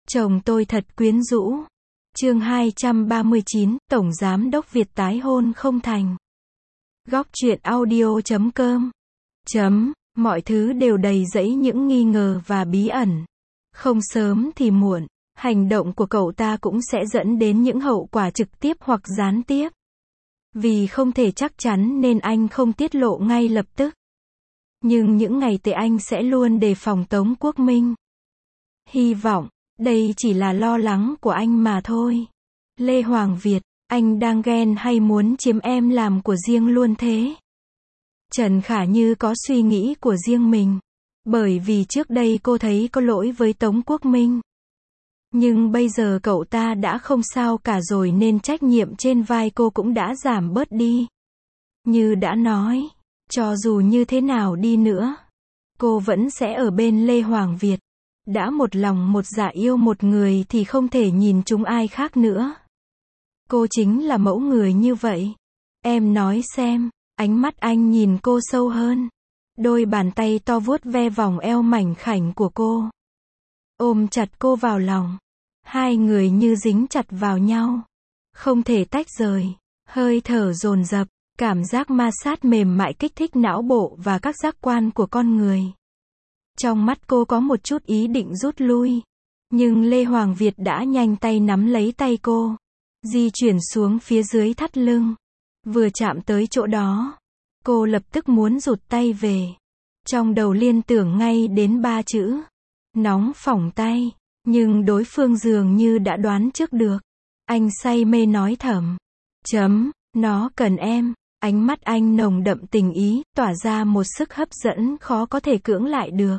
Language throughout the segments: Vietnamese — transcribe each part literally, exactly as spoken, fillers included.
Chồng tôi thật quyến rũ. Chương hai trăm ba mươi chín, Tổng Giám đốc Việt tái hôn không thành. Góc truyện audio chấm com. Chấm, mọi thứ đều đầy rẫy những nghi ngờ và bí ẩn. Không sớm thì muộn, hành động của cậu ta cũng sẽ dẫn đến những hậu quả trực tiếp hoặc gián tiếp. Vì không thể chắc chắn nên anh không tiết lộ ngay lập tức. Nhưng những ngày tới anh sẽ luôn đề phòng Tống Quốc Minh. Hy vọng, đây chỉ là lo lắng của anh mà thôi. Lê Hoàng Việt, anh đang ghen hay muốn chiếm em làm của riêng luôn thế? Trần Khả Như có suy nghĩ của riêng mình. Bởi vì trước đây cô thấy có lỗi với Tống Quốc Minh. Nhưng bây giờ cậu ta đã không sao cả rồi nên trách nhiệm trên vai cô cũng đã giảm bớt đi. Như đã nói, cho dù như thế nào đi nữa, cô vẫn sẽ ở bên Lê Hoàng Việt. Đã một lòng một dạ yêu một người thì không thể nhìn chúng ai khác nữa. Cô chính là mẫu người như vậy. Em nói xem, ánh mắt anh nhìn cô sâu hơn. Đôi bàn tay to vuốt ve vòng eo mảnh khảnh của cô. Ôm chặt cô vào lòng. Hai người như dính chặt vào nhau. Không thể tách rời. Hơi thở dồn dập, cảm giác ma sát mềm mại kích thích não bộ và các giác quan của con người. Trong mắt cô có một chút ý định rút lui. Nhưng Lê Hoàng Việt đã nhanh tay nắm lấy tay cô. Di chuyển xuống phía dưới thắt lưng. Vừa chạm tới chỗ đó, cô lập tức muốn rụt tay về. Trong đầu liên tưởng ngay đến ba chữ. Nóng phỏng tay. Nhưng đối phương dường như đã đoán trước được. Anh say mê nói thầm. Chấm, nó cần em. Ánh mắt anh nồng đậm tình ý, tỏa ra một sức hấp dẫn khó có thể cưỡng lại được.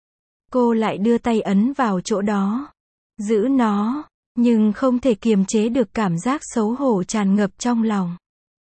Cô lại đưa tay ấn vào chỗ đó. Giữ nó, nhưng không thể kiềm chế được cảm giác xấu hổ tràn ngập trong lòng.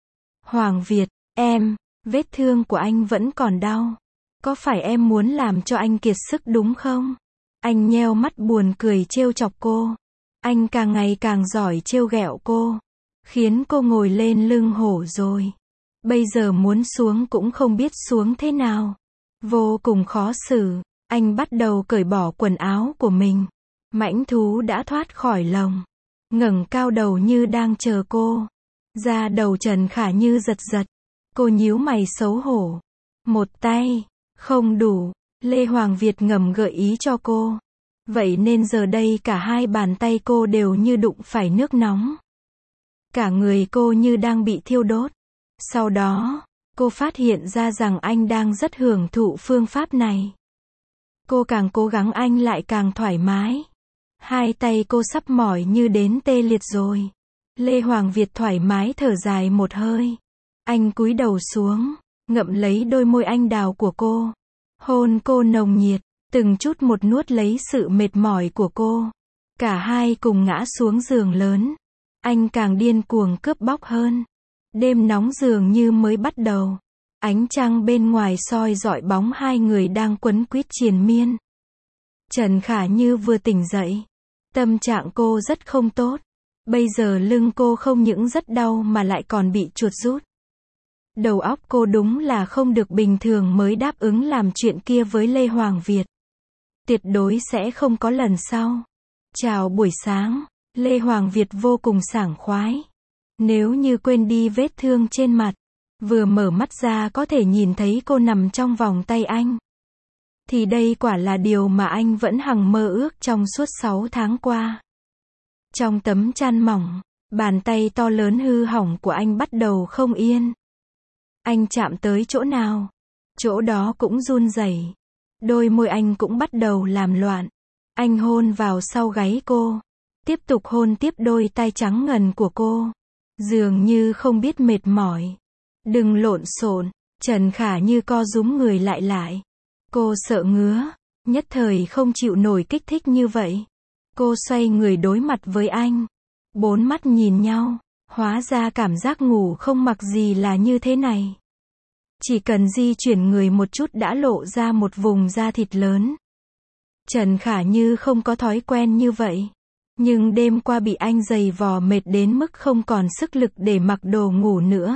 Hoàng Việt, em, vết thương của anh vẫn còn đau. Có phải em muốn làm cho anh kiệt sức đúng không? Anh nheo mắt buồn cười trêu chọc cô. Anh càng ngày càng giỏi trêu ghẹo cô. Khiến cô ngồi lên lưng hổ rồi. Bây giờ muốn xuống cũng không biết xuống thế nào. Vô cùng khó xử. Anh bắt đầu cởi bỏ quần áo của mình. Mãnh thú đã thoát khỏi lồng. Ngẩng cao đầu như đang chờ cô. Da đầu Trần Khả Như giật giật. Cô nhíu mày xấu hổ. Một tay. Không đủ. Lê Hoàng Việt ngầm gợi ý cho cô. Vậy nên giờ đây cả hai bàn tay cô đều như đụng phải nước nóng. Cả người cô như đang bị thiêu đốt. Sau đó, cô phát hiện ra rằng anh đang rất hưởng thụ phương pháp này. Cô càng cố gắng anh lại càng thoải mái. Hai tay cô sắp mỏi như đến tê liệt rồi. Lê Hoàng Việt thoải mái thở dài một hơi. Anh cúi đầu xuống, ngậm lấy đôi môi anh đào của cô. Hôn cô nồng nhiệt, từng chút một nuốt lấy sự mệt mỏi của cô. Cả hai cùng ngã xuống giường lớn. Anh càng điên cuồng cướp bóc hơn. Đêm nóng dường như mới bắt đầu. Ánh trăng bên ngoài soi rọi bóng hai người đang quấn quýt triền miên. Trần Khả Như vừa tỉnh dậy. Tâm trạng cô rất không tốt. Bây giờ lưng cô không những rất đau mà lại còn bị chuột rút. Đầu óc cô đúng là không được bình thường mới đáp ứng làm chuyện kia với Lê Hoàng Việt. Tuyệt đối sẽ không có lần sau. Chào buổi sáng. Lê Hoàng Việt vô cùng sảng khoái. Nếu như quên đi vết thương trên mặt, vừa mở mắt ra có thể nhìn thấy cô nằm trong vòng tay anh. Thì đây quả là điều mà anh vẫn hằng mơ ước trong suốt sáu tháng qua. Trong tấm chăn mỏng, bàn tay to lớn hư hỏng của anh bắt đầu không yên. Anh chạm tới chỗ nào, chỗ đó cũng run rẩy. Đôi môi anh cũng bắt đầu làm loạn. Anh hôn vào sau gáy cô, tiếp tục hôn tiếp đôi tay trắng ngần của cô. Dường như không biết mệt mỏi. Đừng lộn xộn. Trần Khả Như co rúm người lại lại. Cô sợ ngứa, nhất thời không chịu nổi kích thích như vậy. Cô xoay người đối mặt với anh. Bốn mắt nhìn nhau. Hóa ra cảm giác ngủ không mặc gì là như thế này. Chỉ cần di chuyển người một chút đã lộ ra một vùng da thịt lớn. Trần Khả Như không có thói quen như vậy. Nhưng đêm qua bị anh giày vò mệt đến mức không còn sức lực để mặc đồ ngủ nữa.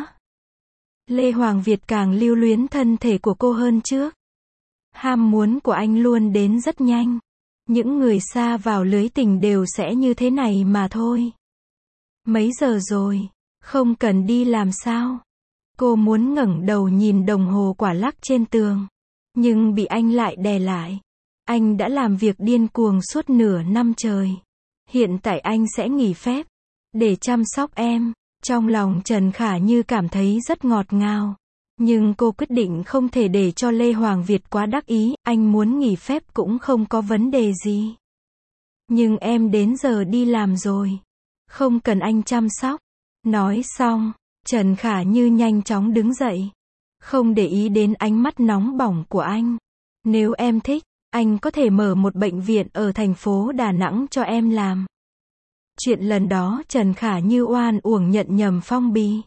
Lê Hoàng Việt càng lưu luyến thân thể của cô hơn trước. Ham muốn của anh luôn đến rất nhanh. Những người sa vào lưới tình đều sẽ như thế này mà thôi. Mấy giờ rồi? Không cần đi làm sao? Cô muốn ngẩng đầu nhìn đồng hồ quả lắc trên tường. Nhưng bị anh lại đè lại. Anh đã làm việc điên cuồng suốt nửa năm trời. Hiện tại anh sẽ nghỉ phép. Để chăm sóc em. Trong lòng Trần Khả Như cảm thấy rất ngọt ngào. Nhưng cô quyết định không thể để cho Lê Hoàng Việt quá đắc ý. Anh muốn nghỉ phép cũng không có vấn đề gì. Nhưng em đến giờ đi làm rồi. Không cần anh chăm sóc. Nói xong, Trần Khả Như nhanh chóng đứng dậy. Không để ý đến ánh mắt nóng bỏng của anh. Nếu em thích, anh có thể mở một bệnh viện ở thành phố Đà Nẵng cho em làm. Chuyện lần đó Trần Khả Như oan uổng nhận nhầm phong bì.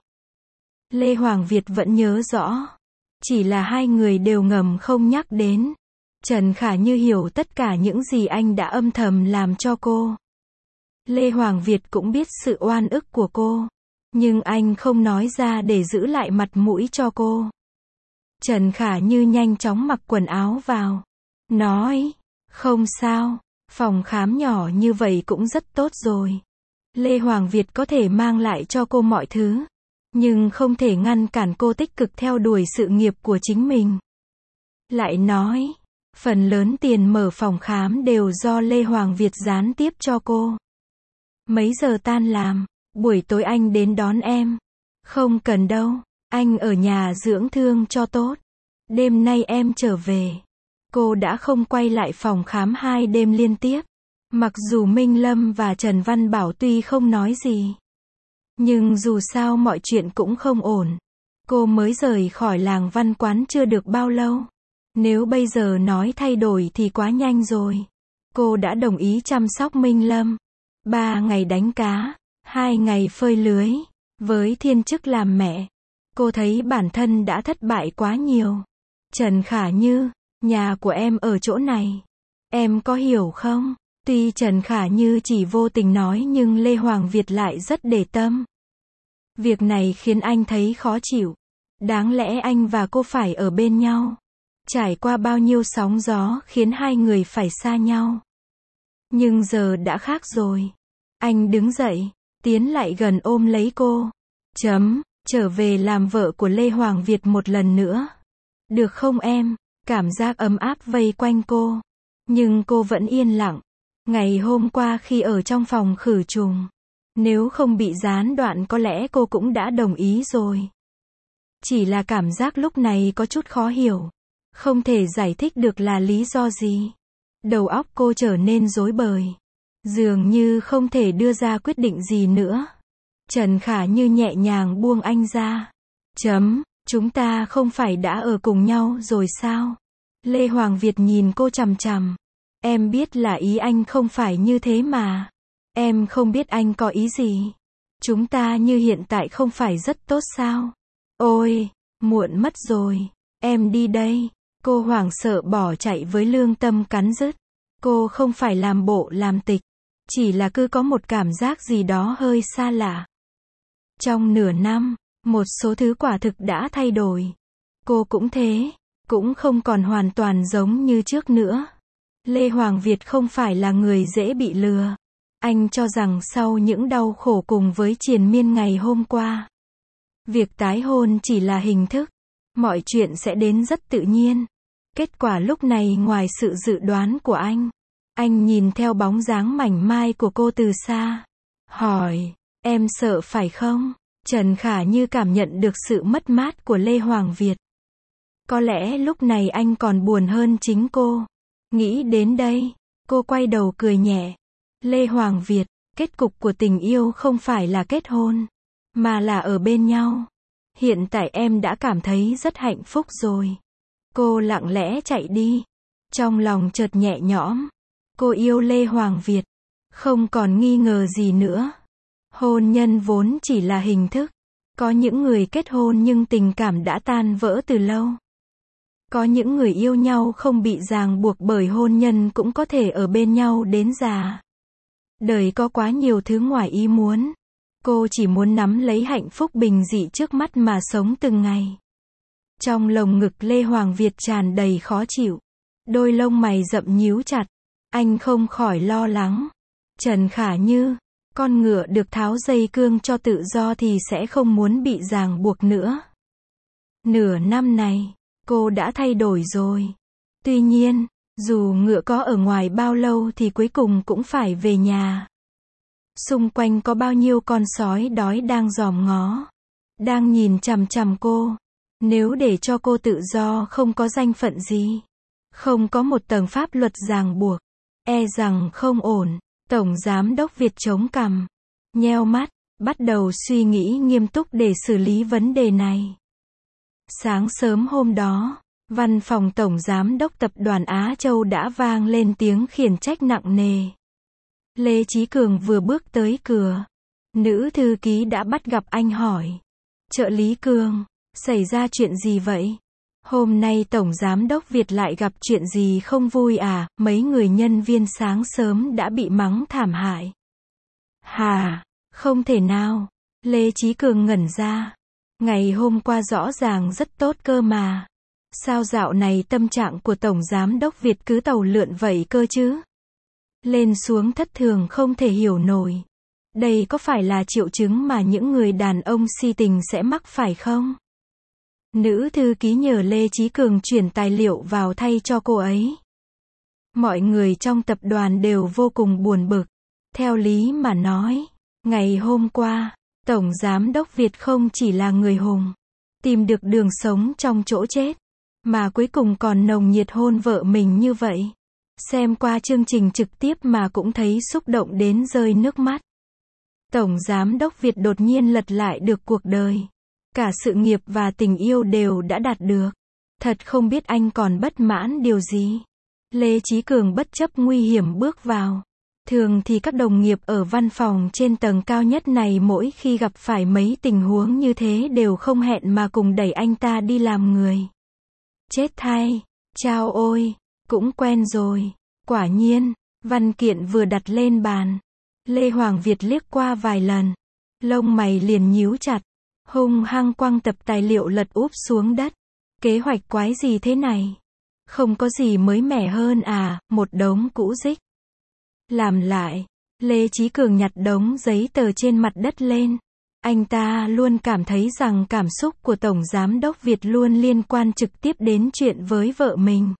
Lê Hoàng Việt vẫn nhớ rõ. Chỉ là hai người đều ngầm không nhắc đến. Trần Khả Như hiểu tất cả những gì anh đã âm thầm làm cho cô. Lê Hoàng Việt cũng biết sự oan ức của cô. Nhưng anh không nói ra để giữ lại mặt mũi cho cô. Trần Khả Như nhanh chóng mặc quần áo vào. Nói, không sao, phòng khám nhỏ như vậy cũng rất tốt rồi. Lê Hoàng Việt có thể mang lại cho cô mọi thứ. Nhưng không thể ngăn cản cô tích cực theo đuổi sự nghiệp của chính mình. Lại nói, phần lớn tiền mở phòng khám đều do Lê Hoàng Việt gián tiếp cho cô. Mấy giờ tan làm, buổi tối anh đến đón em. Không cần đâu, anh ở nhà dưỡng thương cho tốt. Đêm nay em trở về. Cô đã không quay lại phòng khám hai đêm liên tiếp. Mặc dù Minh Lâm và Trần Văn Bảo tuy không nói gì. Nhưng dù sao mọi chuyện cũng không ổn. Cô mới rời khỏi làng văn quán chưa được bao lâu. Nếu bây giờ nói thay đổi thì quá nhanh rồi. Cô đã đồng ý chăm sóc Minh Lâm. Ba ngày đánh cá, hai ngày phơi lưới. Với thiên chức làm mẹ, cô thấy bản thân đã thất bại quá nhiều. Trần Khả Như, nhà của em ở chỗ này. Em có hiểu không? Tuy Trần Khả Như chỉ vô tình nói nhưng Lê Hoàng Việt lại rất để tâm. Việc này khiến anh thấy khó chịu. Đáng lẽ anh và cô phải ở bên nhau. Trải qua bao nhiêu sóng gió khiến hai người phải xa nhau. Nhưng giờ đã khác rồi. Anh đứng dậy, tiến lại gần ôm lấy cô. Chấm, trở về làm vợ của Lê Hoàng Việt một lần nữa. Được không em? Cảm giác ấm áp vây quanh cô. Nhưng cô vẫn yên lặng. Ngày hôm qua khi ở trong phòng khử trùng, nếu không bị gián đoạn có lẽ cô cũng đã đồng ý rồi. Chỉ là cảm giác lúc này có chút khó hiểu. Không thể giải thích được là lý do gì. Đầu óc cô trở nên rối bời. Dường như không thể đưa ra quyết định gì nữa. Trần Khả Như nhẹ nhàng buông anh ra. Chấm, chúng ta không phải đã ở cùng nhau rồi sao? Lê Hoàng Việt nhìn cô chằm chằm. Em biết là ý anh không phải như thế mà. Em không biết anh có ý gì. Chúng ta như hiện tại không phải rất tốt sao? Ôi, muộn mất rồi. Em đi đây. Cô hoảng sợ bỏ chạy với lương tâm cắn rứt. Cô không phải làm bộ làm tịch. Chỉ là cứ có một cảm giác gì đó hơi xa lạ. Trong nửa năm, một số thứ quả thực đã thay đổi. Cô cũng thế. Cũng không còn hoàn toàn giống như trước nữa. Lê Hoàng Việt không phải là người dễ bị lừa. Anh cho rằng sau những đau khổ cùng với triền miên ngày hôm qua, việc tái hôn chỉ là hình thức. Mọi chuyện sẽ đến rất tự nhiên. Kết quả lúc này ngoài sự dự đoán của anh. Anh nhìn theo bóng dáng mảnh mai của cô từ xa. Hỏi, em sợ phải không? Trần Khả Như cảm nhận được sự mất mát của Lê Hoàng Việt. Có lẽ lúc này anh còn buồn hơn chính cô. Nghĩ đến đây, cô quay đầu cười nhẹ. Lê Hoàng Việt, kết cục của tình yêu không phải là kết hôn, mà là ở bên nhau. Hiện tại em đã cảm thấy rất hạnh phúc rồi. Cô lặng lẽ chạy đi. Trong lòng chợt nhẹ nhõm. Cô yêu Lê Hoàng Việt. Không còn nghi ngờ gì nữa. Hôn nhân vốn chỉ là hình thức. Có những người kết hôn nhưng tình cảm đã tan vỡ từ lâu. Có những người yêu nhau không bị ràng buộc bởi hôn nhân cũng có thể ở bên nhau đến già. Đời có quá nhiều thứ ngoài ý muốn. Cô chỉ muốn nắm lấy hạnh phúc bình dị trước mắt mà sống từng ngày. Trong lồng ngực Lê Hoàng Việt tràn đầy khó chịu. Đôi lông mày rậm nhíu chặt. Anh không khỏi lo lắng. Trần Khả Như, con ngựa được tháo dây cương cho tự do thì sẽ không muốn bị ràng buộc nữa. Nửa năm này, cô đã thay đổi rồi. Tuy nhiên, dù ngựa có ở ngoài bao lâu thì cuối cùng cũng phải về nhà. Xung quanh có bao nhiêu con sói đói đang dòm ngó, đang nhìn chằm chằm cô. Nếu để cho cô tự do không có danh phận gì, không có một tầng pháp luật ràng buộc, e rằng không ổn. Tổng Giám đốc Việt chống cằm, nheo mắt, bắt đầu suy nghĩ nghiêm túc để xử lý vấn đề này. Sáng sớm hôm đó, văn phòng Tổng Giám đốc Tập đoàn Á Châu đã vang lên tiếng khiển trách nặng nề. Lê Chí Cường vừa bước tới cửa, nữ thư ký đã bắt gặp anh hỏi. Trợ lý Cường, xảy ra chuyện gì vậy? Hôm nay Tổng Giám đốc Việt lại gặp chuyện gì không vui à? Mấy người nhân viên sáng sớm đã bị mắng thảm hại. Hà, không thể nào. Lê Chí Cường ngẩn ra. Ngày hôm qua rõ ràng rất tốt cơ mà. Sao dạo này tâm trạng của Tổng Giám đốc Việt cứ tàu lượn vậy cơ chứ? Lên xuống thất thường không thể hiểu nổi. Đây có phải là triệu chứng mà những người đàn ông si tình sẽ mắc phải không? Nữ thư ký nhờ Lê Chí Cường chuyển tài liệu vào thay cho cô ấy. Mọi người trong tập đoàn đều vô cùng buồn bực. Theo lý mà nói, ngày hôm qua, Tổng Giám đốc Việt không chỉ là người hùng, tìm được đường sống trong chỗ chết, mà cuối cùng còn nồng nhiệt hôn vợ mình như vậy. Xem qua chương trình trực tiếp mà cũng thấy xúc động đến rơi nước mắt. Tổng Giám đốc Việt đột nhiên lật lại được cuộc đời. Cả sự nghiệp và tình yêu đều đã đạt được. Thật không biết anh còn bất mãn điều gì. Lê Chí Cường bất chấp nguy hiểm bước vào. Thường thì các đồng nghiệp ở văn phòng trên tầng cao nhất này mỗi khi gặp phải mấy tình huống như thế đều không hẹn mà cùng đẩy anh ta đi làm người. Chết thay, chao ôi, cũng quen rồi. Quả nhiên, văn kiện vừa đặt lên bàn. Lê Hoàng Việt liếc qua vài lần. Lông mày liền nhíu chặt. Hung hăng quăng tập tài liệu lật úp xuống đất. Kế hoạch quái gì thế này? Không có gì mới mẻ hơn à, một đống cũ rích. Làm lại. Lê Chí Cường nhặt đống giấy tờ trên mặt đất lên. Anh ta luôn cảm thấy rằng cảm xúc của Tổng Giám đốc Việt luôn liên quan trực tiếp đến chuyện với vợ mình.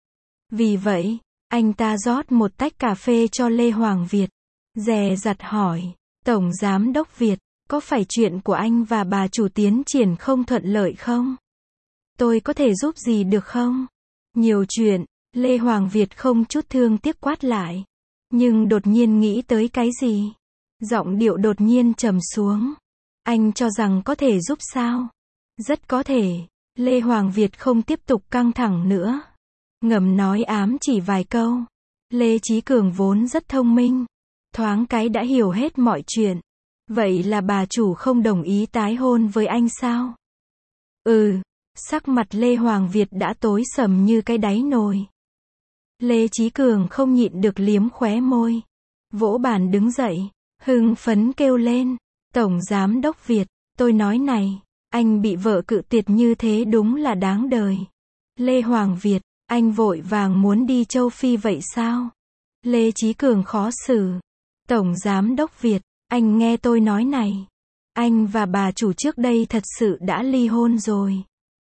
Vì vậy, anh ta rót một tách cà phê cho Lê Hoàng Việt. Dè dặt hỏi, Tổng Giám đốc Việt, có phải chuyện của anh và bà chủ tiến triển không thuận lợi không? Tôi có thể giúp gì được không? Nhiều chuyện, Lê Hoàng Việt không chút thương tiếc quát lại. Nhưng đột nhiên nghĩ tới cái gì? Giọng điệu đột nhiên trầm xuống. Anh cho rằng có thể giúp sao? Rất có thể. Lê Hoàng Việt không tiếp tục căng thẳng nữa. Ngầm nói ám chỉ vài câu. Lê Chí Cường vốn rất thông minh. Thoáng cái đã hiểu hết mọi chuyện. Vậy là bà chủ không đồng ý tái hôn với anh sao? Ừ. Sắc mặt Lê Hoàng Việt đã tối sầm như cái đáy nồi. Lê Chí Cường không nhịn được liếm khóe môi. Vỗ bàn đứng dậy. Hưng phấn kêu lên. Tổng Giám đốc Việt, tôi nói này. Anh bị vợ cự tuyệt như thế đúng là đáng đời. Lê Hoàng Việt, anh vội vàng muốn đi châu Phi vậy sao? Lê Chí Cường khó xử. Tổng Giám đốc Việt, anh nghe tôi nói này. Anh và bà chủ trước đây thật sự đã ly hôn rồi.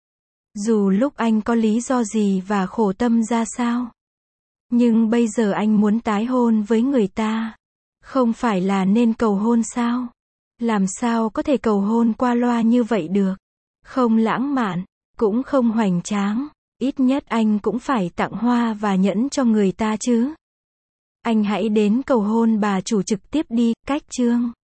Dù lúc anh có lý do gì và khổ tâm ra sao. Nhưng bây giờ anh muốn tái hôn với người ta. Không phải là nên cầu hôn sao? Làm sao có thể cầu hôn qua loa như vậy được? Không lãng mạn, cũng không hoành tráng. Ít nhất anh cũng phải tặng hoa và nhẫn cho người ta chứ. Anh hãy đến cầu hôn bà chủ trực tiếp đi, cách chương.